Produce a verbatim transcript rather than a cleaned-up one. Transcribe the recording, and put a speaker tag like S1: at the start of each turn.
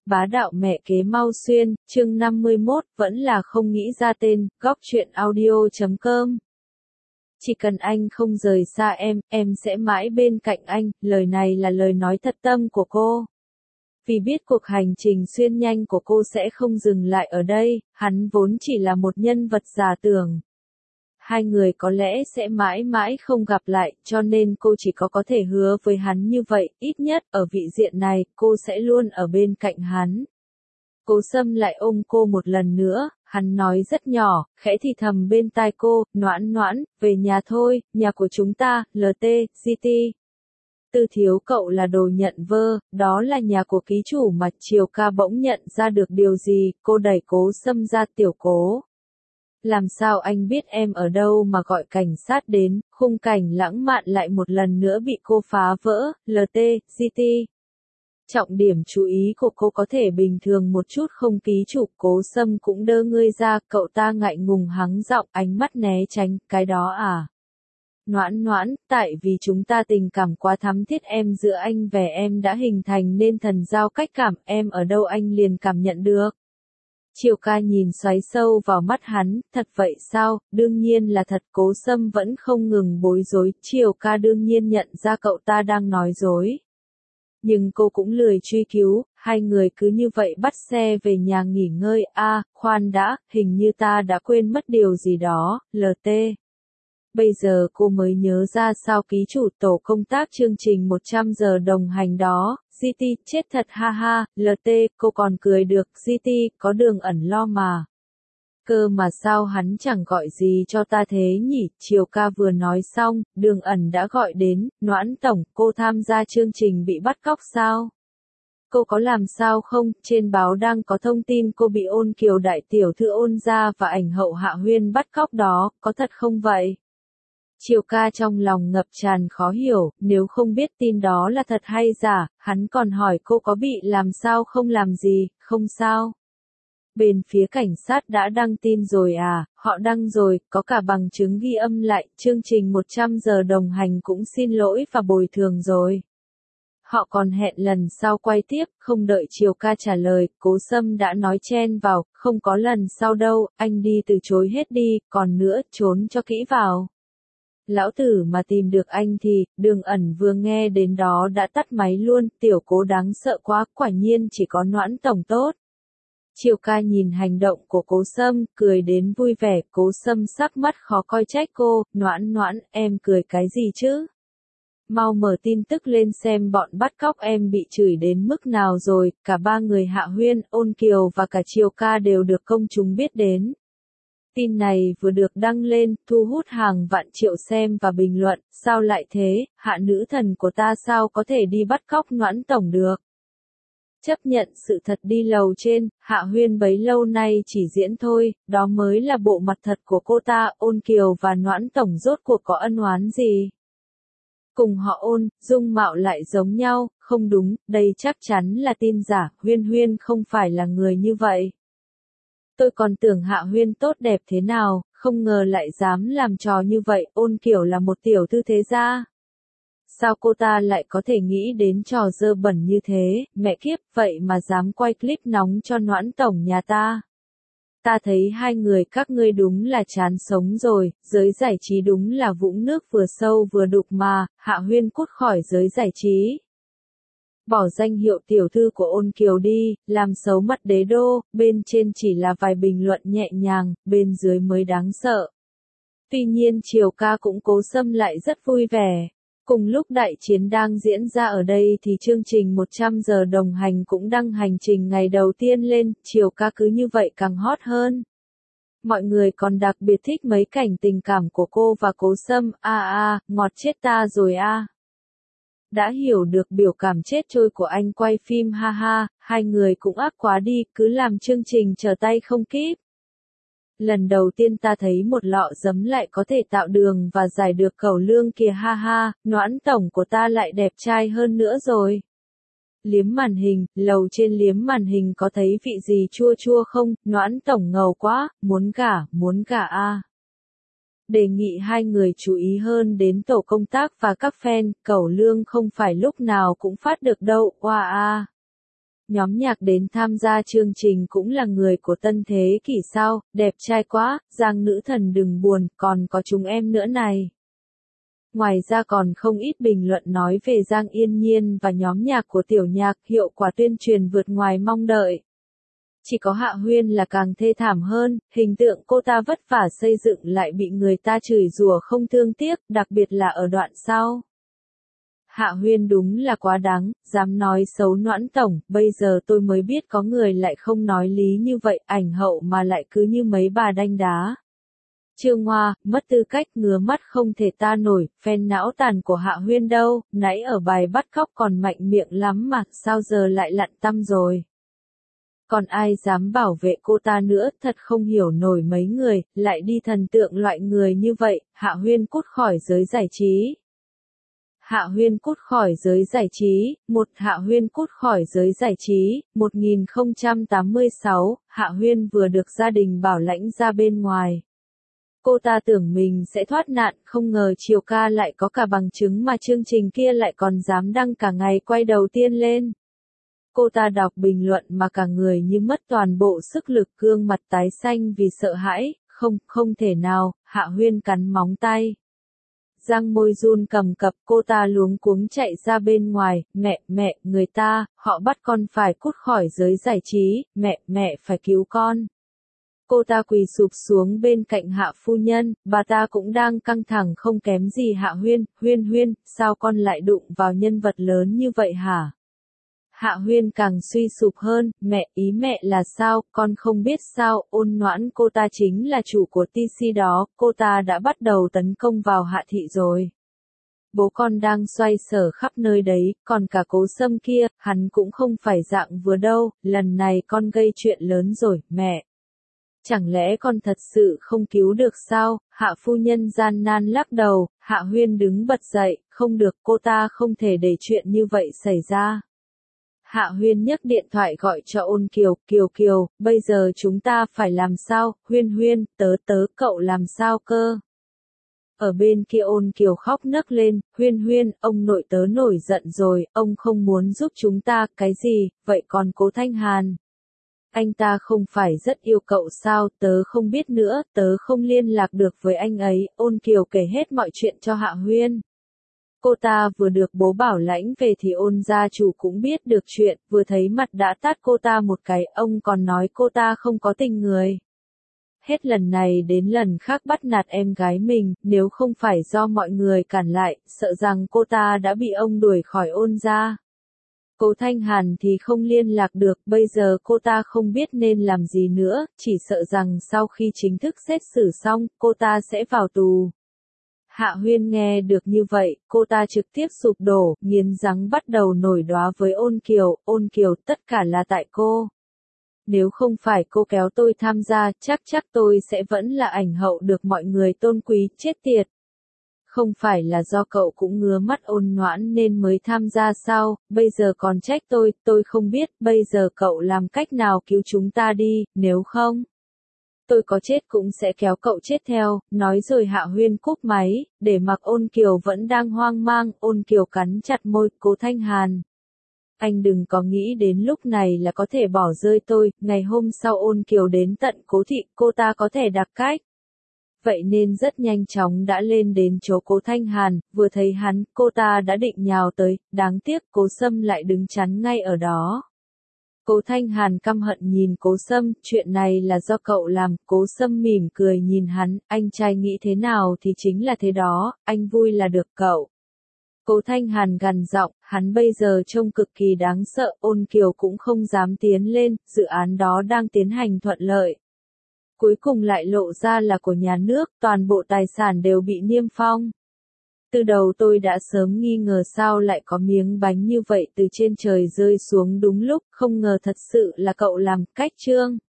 S1: Bá đạo mẹ kế Mau Xuyên, chương năm mươi mốt, vẫn là không nghĩ ra tên, góc truyện audio chấm com. Chỉ cần anh không rời xa em, em sẽ mãi bên cạnh anh, lời này là lời nói thật tâm của cô. Vì biết cuộc hành trình xuyên nhanh của cô sẽ không dừng lại ở đây, hắn vốn chỉ là một nhân vật giả tưởng. Hai người có lẽ sẽ mãi mãi không gặp lại, cho nên cô chỉ có có thể hứa với hắn như vậy, ít nhất ở vị diện này, cô sẽ luôn ở bên cạnh hắn. Cố Sâm lại ôm cô một lần nữa, hắn nói rất nhỏ, khẽ thì thầm bên tai cô, Noãn Noãn, về nhà thôi, nhà của chúng ta, lờ tê, giê tê. Tư thiếu cậu là đồ nhận vơ, đó là nhà của ký chủ mà. Triều Ca bỗng nhận ra được điều gì, cô đẩy Cố Sâm ra. Tiểu Cố. Làm sao anh biết em ở đâu mà gọi cảnh sát đến, khung cảnh lãng mạn lại một lần nữa bị cô phá vỡ, lờ tê, giê tê. Trọng điểm chú ý của cô có thể bình thường một chút không, ký chủ. Cố Sâm cũng đơ ngươi ra, cậu ta ngại ngùng hắng giọng, ánh mắt né tránh, cái đó à? Noãn Noãn, tại vì chúng ta tình cảm quá thắm thiết, em giữa anh và em đã hình thành nên thần giao cách cảm, em ở đâu anh liền cảm nhận được. Triều Ca nhìn xoáy sâu vào mắt hắn, thật vậy sao? Đương nhiên là thật. Cố Sâm vẫn không ngừng bối rối, Triều Ca đương nhiên nhận ra cậu ta đang nói dối. Nhưng cô cũng lười truy cứu, hai người cứ như vậy bắt xe về nhà nghỉ ngơi. A, à, khoan đã, hình như ta đã quên mất điều gì đó, lờ tê. Bây giờ cô mới nhớ ra sao ký chủ tổ công tác chương trình một trăm giờ đồng hành đó, giê tê, chết thật ha ha, lờ tê, cô còn cười được, giê tê, có Đường Ẩn lo mà. Cơ mà sao hắn chẳng gọi gì cho ta thế nhỉ? Triều Ca vừa nói xong, Đường Ẩn đã gọi đến, Noãn tổng, cô tham gia chương trình bị bắt cóc sao? Cô có làm sao không? Trên báo đang có thông tin cô bị Ôn Kiều đại tiểu thư Ôn gia và ảnh hậu Hạ Huyên bắt cóc đó, có thật không vậy? Triều Ca trong lòng ngập tràn khó hiểu, nếu không biết tin đó là thật hay giả, hắn còn hỏi cô có bị làm sao không. Làm gì, không sao. Bên phía cảnh sát đã đăng tin rồi à? Họ đăng rồi, có cả bằng chứng ghi âm lại, chương trình một trăm giờ đồng hành cũng xin lỗi và bồi thường rồi. Họ còn hẹn lần sau quay tiếp, không đợi Triều Ca trả lời, Cố Sâm đã nói chen vào, không có lần sau đâu, anh đi từ chối hết đi, còn nữa, trốn cho kỹ vào. Lão tử mà tìm được anh thì, Đường Ẩn vừa nghe đến đó đã tắt máy luôn, Tiểu Cố đáng sợ quá, quả nhiên chỉ có Noãn tổng tốt. Triều Ca nhìn hành động của Cố Sâm, cười đến vui vẻ, Cố Sâm sắc mắt khó coi trách cô, Noãn Noãn, em cười cái gì chứ? Mau mở tin tức lên xem bọn bắt cóc em bị chửi đến mức nào rồi, cả ba người Hạ Huyên, Ôn Kiều và cả Triều Ca đều được công chúng biết đến. Tin này vừa được đăng lên, thu hút hàng vạn triệu xem và bình luận, sao lại thế, hạ nữ thần của ta sao có thể đi bắt cóc Noãn tổng được. Chấp nhận sự thật đi lầu trên, Hạ Huyên bấy lâu nay chỉ diễn thôi, đó mới là bộ mặt thật của cô ta. Ôn Kiều và Noãn tổng rốt cuộc có ân oán gì? Cùng họ Ôn, dung mạo lại giống nhau, không đúng, đây chắc chắn là tin giả, Huyên Huyên không phải là người như vậy. Tôi còn tưởng Hạ Huyên tốt đẹp thế nào, không ngờ lại dám làm trò như vậy. Ôn Kiều là một tiểu thư thế gia. Sao cô ta lại có thể nghĩ đến trò dơ bẩn như thế, mẹ kiếp, vậy mà dám quay clip nóng cho Noãn tổng nhà ta. Ta thấy hai người các ngươi đúng là chán sống rồi, giới giải trí đúng là vũng nước vừa sâu vừa đục mà. Hạ Huyên cút khỏi giới giải trí. Bỏ danh hiệu tiểu thư của Ôn Kiều đi, làm xấu mặt đế đô, bên trên chỉ là vài bình luận nhẹ nhàng, bên dưới mới đáng sợ. Tuy nhiên Triều Ca cũng Cố Sâm lại rất vui vẻ. Cùng lúc đại chiến đang diễn ra ở đây thì chương trình một trăm giờ đồng hành cũng đăng hành trình ngày đầu tiên lên, Triều Ca cứ như vậy càng hot hơn. Mọi người còn đặc biệt thích mấy cảnh tình cảm của cô và Cố Sâm, a a, ngọt chết ta rồi a. Đã hiểu được biểu cảm chết trôi của anh quay phim ha ha, hai người cũng ác quá đi, cứ làm chương trình trở tay không kịp. Lần đầu tiên ta thấy một lọ giấm lại có thể tạo đường và giải được cẩu lương kìa ha ha, Noãn tổng của ta lại đẹp trai hơn nữa rồi. Liếm màn hình, lầu trên liếm màn hình có thấy vị gì chua chua không, Noãn tổng ngầu quá, muốn gả, muốn gả a. Đề nghị hai người chú ý hơn đến tổ công tác và các fan, cẩu lương không phải lúc nào cũng phát được đâu, oa a. Nhóm nhạc đến tham gia chương trình cũng là người của tân thế kỷ sao, đẹp trai quá, Giang nữ thần đừng buồn, còn có chúng em nữa này. Ngoài ra còn không ít bình luận nói về Giang Yên Nhiên và nhóm nhạc của tiểu nhạc, hiệu quả tuyên truyền vượt ngoài mong đợi. Chỉ có Hạ Huyên là càng thê thảm hơn, hình tượng cô ta vất vả xây dựng lại bị người ta chửi rủa không thương tiếc, đặc biệt là ở đoạn sau. Hạ Huyên đúng là quá đáng, dám nói xấu Noãn Tổng, bây giờ tôi mới biết có người lại không nói lý như vậy, ảnh hậu mà lại cứ như mấy bà đanh đá. Trương Hoa, mất tư cách ngứa mắt không thể ta nổi, phen não tàn của Hạ Huyên đâu, nãy ở bài bắt cóc còn mạnh miệng lắm mà, sao giờ lại lặn tăm rồi. Còn ai dám bảo vệ cô ta nữa, thật không hiểu nổi mấy người, lại đi thần tượng loại người như vậy, Hạ Huyên cút khỏi giới giải trí. Hạ Huyên cút khỏi giới giải trí, một Hạ Huyên cút khỏi giới giải trí, một nghìn không trăm tám mươi sáu, Hạ Huyên vừa được gia đình bảo lãnh ra bên ngoài. Cô ta tưởng mình sẽ thoát nạn, không ngờ Triều Ca lại có cả bằng chứng mà chương trình kia lại còn dám đăng cả ngày quay đầu tiên lên. Cô ta đọc bình luận mà cả người như mất toàn bộ sức lực, gương mặt tái xanh vì sợ hãi, không, không thể nào, Hạ Huyên cắn móng tay. Răng môi run cầm cập, cô ta luống cuống chạy ra bên ngoài, mẹ, mẹ, người ta, họ bắt con phải cút khỏi giới giải trí, mẹ, mẹ phải cứu con. Cô ta quỳ sụp xuống bên cạnh Hạ phu nhân, bà ta cũng đang căng thẳng không kém gì Hạ Huyên, Huyên Huyên, sao con lại đụng vào nhân vật lớn như vậy hả? Hạ Huyên càng suy sụp hơn, mẹ, ý mẹ là sao, con không biết sao, Ôn Noãn cô ta chính là chủ của tê xê đó, cô ta đã bắt đầu tấn công vào Hạ thị rồi. Bố con đang xoay sở khắp nơi đấy, còn cả Cố Sâm kia, hắn cũng không phải dạng vừa đâu, lần này con gây chuyện lớn rồi, mẹ. Chẳng lẽ con thật sự không cứu được sao, Hạ phu nhân gian nan lắc đầu, Hạ Huyên đứng bật dậy, không được, cô ta không thể để chuyện như vậy xảy ra. Hạ Huyên nhấc điện thoại gọi cho Ôn Kiều, Kiều Kiều, bây giờ chúng ta phải làm sao, Huyên Huyên, tớ tớ cậu làm sao cơ. Ở bên kia Ôn Kiều khóc nấc lên, Huyên Huyên, ông nội tớ nổi giận rồi, ông không muốn giúp chúng ta, cái gì, vậy còn Cố Thanh Hàn? Anh ta không phải rất yêu cậu sao, tớ không biết nữa, tớ không liên lạc được với anh ấy, Ôn Kiều kể hết mọi chuyện cho Hạ Huyên. Cô ta vừa được bố bảo lãnh về thì Ôn gia chủ cũng biết được chuyện, vừa thấy mặt đã tát cô ta một cái, ông còn nói cô ta không có tình người. Hết lần này đến lần khác bắt nạt em gái mình, nếu không phải do mọi người cản lại, sợ rằng cô ta đã bị ông đuổi khỏi Ôn gia. Cố Thanh Hàn thì không liên lạc được, bây giờ cô ta không biết nên làm gì nữa, chỉ sợ rằng sau khi chính thức xét xử xong, cô ta sẽ vào tù. Hạ Huyên nghe được như vậy, cô ta trực tiếp sụp đổ, nghiến răng bắt đầu nổi đoá với Ôn Kiều, Ôn Kiều, tất cả là tại cô. Nếu không phải cô kéo tôi tham gia, chắc chắc tôi sẽ vẫn là ảnh hậu được mọi người tôn quý, chết tiệt. Không phải là do cậu cũng ngứa mắt Ôn Noãn nên mới tham gia sao, bây giờ còn trách tôi, tôi không biết, bây giờ cậu làm cách nào cứu chúng ta đi, nếu không. Tôi có chết cũng sẽ kéo cậu chết theo, nói rồi Hạ Huyên cúp máy, để mặc Ôn Kiều vẫn đang hoang mang, Ôn Kiều cắn chặt môi, Cố Thanh Hàn. Anh đừng có nghĩ đến lúc này là có thể bỏ rơi tôi, ngày hôm sau Ôn Kiều đến tận Cố thị, cô ta có thể đặc cách. Vậy nên rất nhanh chóng đã lên đến chỗ Cố Thanh Hàn, vừa thấy hắn, cô ta đã định nhào tới, đáng tiếc Cố Sâm lại đứng chắn ngay ở đó. Cố Thanh Hàn căm hận nhìn Cố Sâm, chuyện này là do cậu làm, Cố Sâm mỉm cười nhìn hắn, anh trai nghĩ thế nào thì chính là thế đó, anh vui là được cậu. Cố Thanh Hàn gằn giọng, hắn bây giờ trông cực kỳ đáng sợ, Ôn Kiều cũng không dám tiến lên, dự án đó đang tiến hành thuận lợi. Cuối cùng lại lộ ra là của nhà nước, toàn bộ tài sản đều bị niêm phong. Từ đầu tôi đã sớm nghi ngờ sao lại có miếng bánh như vậy từ trên trời rơi xuống đúng lúc, không ngờ thật sự là cậu làm, cách Trương.